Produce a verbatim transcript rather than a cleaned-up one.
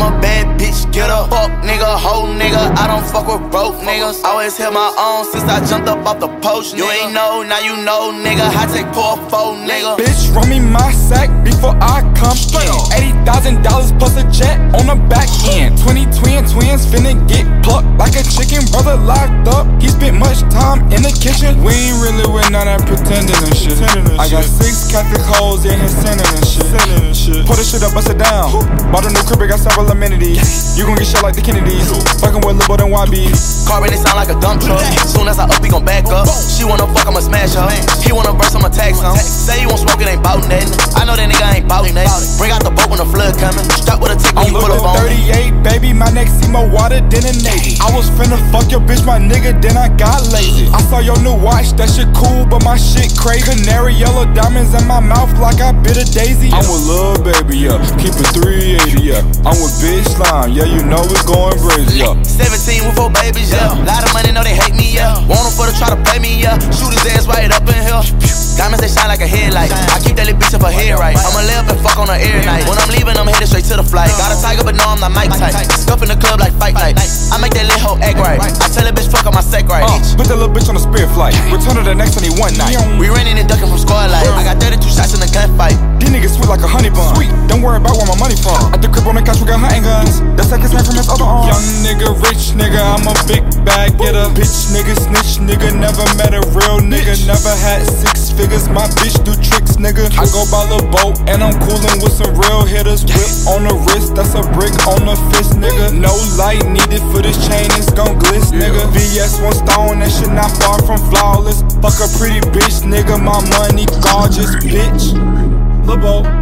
I'm a bad bitch, get up. Fuck nigga, hoe nigga, I don't fuck with broke niggas. Always held my own since I jumped up off the post, nigga. You ain't know, now you know, nigga. I take poor foe, nigga. Bitch, run me my sack before I come in. eighty thousand dollars plus a jet on the back end. twenty twin twins finna get plucked like a chicken. Brother locked up, he spent much time in the kitchen. We ain't really with none of that pretending and shit. I got six Catholic hoes in his sinning and shit. Put the shit up, bust it down. Bought a new crib, got several amenities. You gon' get shot like the Kennedys. Fucking with Lil' Bo than Y B. Car really sound like a dump truck. Soon as I up, he gon' back up. She wanna fuck, I'ma smash her. He wanna burst, I'ma tax him. Say he won't smoke, it ain't bout nothing. I know that nigga ain't bout nothing. Bring out the boat when the flood coming. Strap with a tick when you pull up on thirty-eight, baby, my neck see more water than a Navy. I was finna fuck your bitch, my nigga, then I got lazy. I saw your new watch, that shit cool, but my shit crazy. Canary yellow diamonds in my mouth like I bit a daisy. I'm with Lil Baby, yeah, keep it three eighty, yeah. I'm with Big Slime, yeah, you know it's going crazy, yeah. seventeen with four babies, yeah. Lot of money, know they hate me, yeah. Want them for to try to play me, yeah. Shoot his ass right up in here. Diamonds, they shine like a headlight. I keep that little bitch up her head right. I'ma lay up and fuck on her every night. When I'm leaving, I'm headed straight to the flight. Got a tiger, but no, I'm not Mike type. Scuff in the club like fight night. I make that little hoe act right. I tell that bitch fuck on my sack right. Uh, put that little bitch on a spirit flight. Return to the next only one night. We running and ducking from squad life. I got thirty-two shots in the gunfight. These niggas sweet like a honey bun. Sweet, don't worry about where my money from. At the crib on the couch, we got hunting guns. That's like his man from his other arm. Young nigga, rich nigga, I'm a big bag getter. Bitch nigga, snitch nigga, never met a real nigga. Never had six figures, my bitch do tricks, nigga. I go by Lil' Bo and I'm coolin' with some real hitters. Whip on the wrist, that's a brick on the fist, nigga. No light needed for this chain, it's gon' gliss, nigga. V S one stone, that shit not far from flawless. Fuck a pretty bitch, nigga, my money gorgeous, bitch. Lil' Bo.